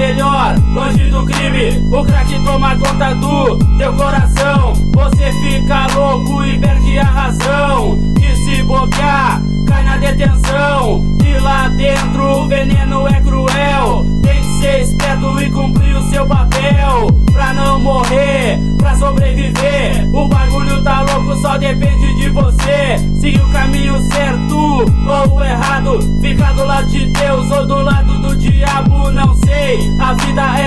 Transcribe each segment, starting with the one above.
melhor, longe do crime. O crack toma conta do teu coração. Você fica louco e perde a razão. Que se bobear, cai na detenção. E lá dentro o veneno é cruel. Tem que ser esperto e cumprir o seu papel. Pra não morrer, pra sobreviver. O bagulho tá louco, só depende de você. Seguir o caminho certo ou o errado. Ficar do lado de Deus ou do lado do diabo, não sei. A vida é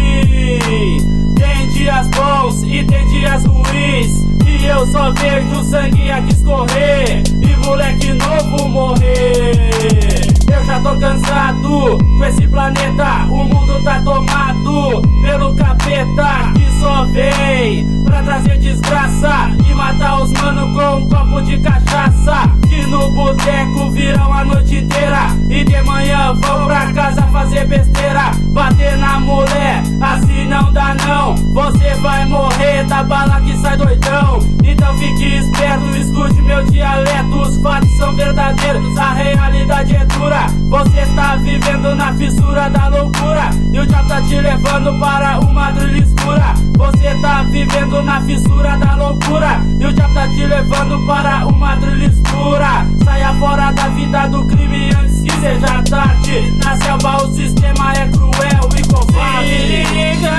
assim. Tem dias bons e tem dias ruins. E eu só vejo sangue aqui escorrer e moleque novo morrer. Eu já tô cansado com esse planeta. O mundo tá tomado pelo capeta que só vem pra trazer desgraça e matar os mano com um copo de cachaça. Que no boteco viram a noite inteira e de manhã vão pra casa fazer besteira. Bater na mulher, assim não dá não. Você vai morrer da bala que sai doidão. Então fique esperto, escute meu dialeto. Os fatos são verdadeiros, a realidade é dura. Você tá vivendo na fissura da loucura e o diabo tá te levando para uma trilha escura. Você tá vivendo na fissura da loucura e o diabo tá te levando para uma trilha escura. Saia fora da vida do crime antes que seja tarde. Na selva o sistema é cruel e covarde. Se liga,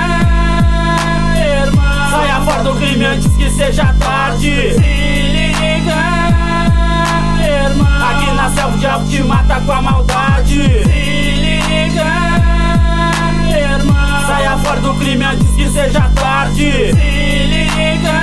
irmão. Saia fora do crime antes que seja tarde. Se liga, irmão. Aqui na selva o diabo te mata com a maldade. Se liga, irmão. Saia fora do crime antes que seja tarde. Se liga,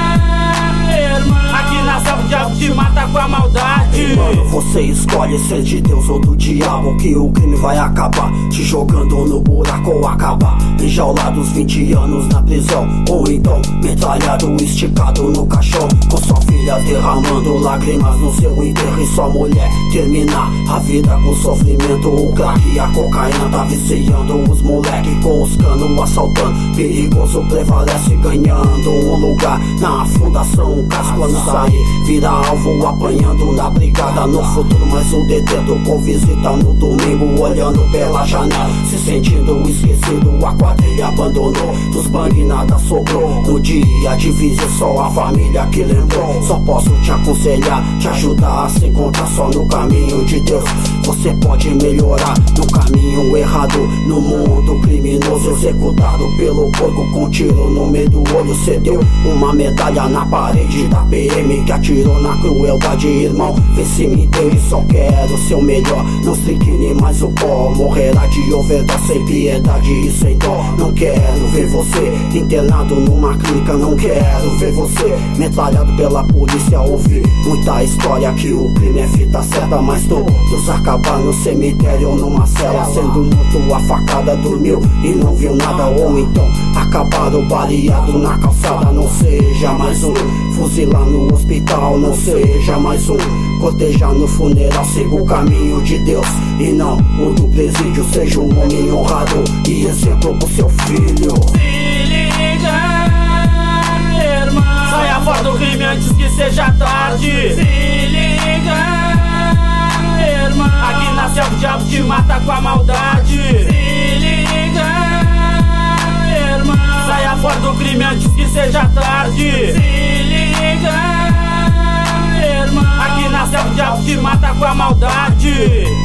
irmão. Aqui na selva o diabo te mata com a maldade. Mano, você escolhe ser de Deus ou do diabo, que o crime vai acabar te jogando no buraco ou acabar enjaulados 20 anos na prisão, ou então metralhado, esticado no caixão, com sua filha derramando lágrimas no seu enterro e sua mulher terminar a vida com sofrimento. O crack e a cocaína tá viciando os moleque, com os canos assaltando, perigoso prevalece, ganhando um lugar na fundação. Caso quando sair, vira alvo, apanhando na brigada no futuro. Mas o detento com visita no domingo, olhando pela janela, se sentindo esquecido. A quadrilha abandonou, dos bang nada sobrou. No dia de visita só a família que lembrou. Só posso te aconselhar, te ajudar a se encontrar só no caminho de Deus. Você pode melhorar no caminho errado, no mundo criminoso, executado pelo porco com tiro no meio do olho. Cê deu uma medalha na parede da PM que atirou na crueldade, irmão. Vê se me entende, só quero ser o melhor. Não estriquine mais o pó, morrerá de overdose sem piedade e sem dó. Não quero ver você internado numa clínica, não quero ver você metralhado pela polícia. Ouvi muita história que o crime é fita certa, mas todos acabaram no cemitério ou numa cela, sendo morto a facada, dormiu e não viu nada. Ou então acabaram baleado na calçada. Não seja mais um fuzilar no hospital, não seja mais um cortejar no funeral. Siga o caminho de Deus e não o do presídio. Seja um homem honrado e exemplo pro seu filho. Se liga, irmão. Saia fora do crime antes que seja tarde. Se liga, irmão. Aqui na selva o diabo te mata com a maldade. Se liga, irmão. Saia fora do crime antes que seja tarde. Se liga, irmão. Aqui na selva o diabo te mata com a maldade.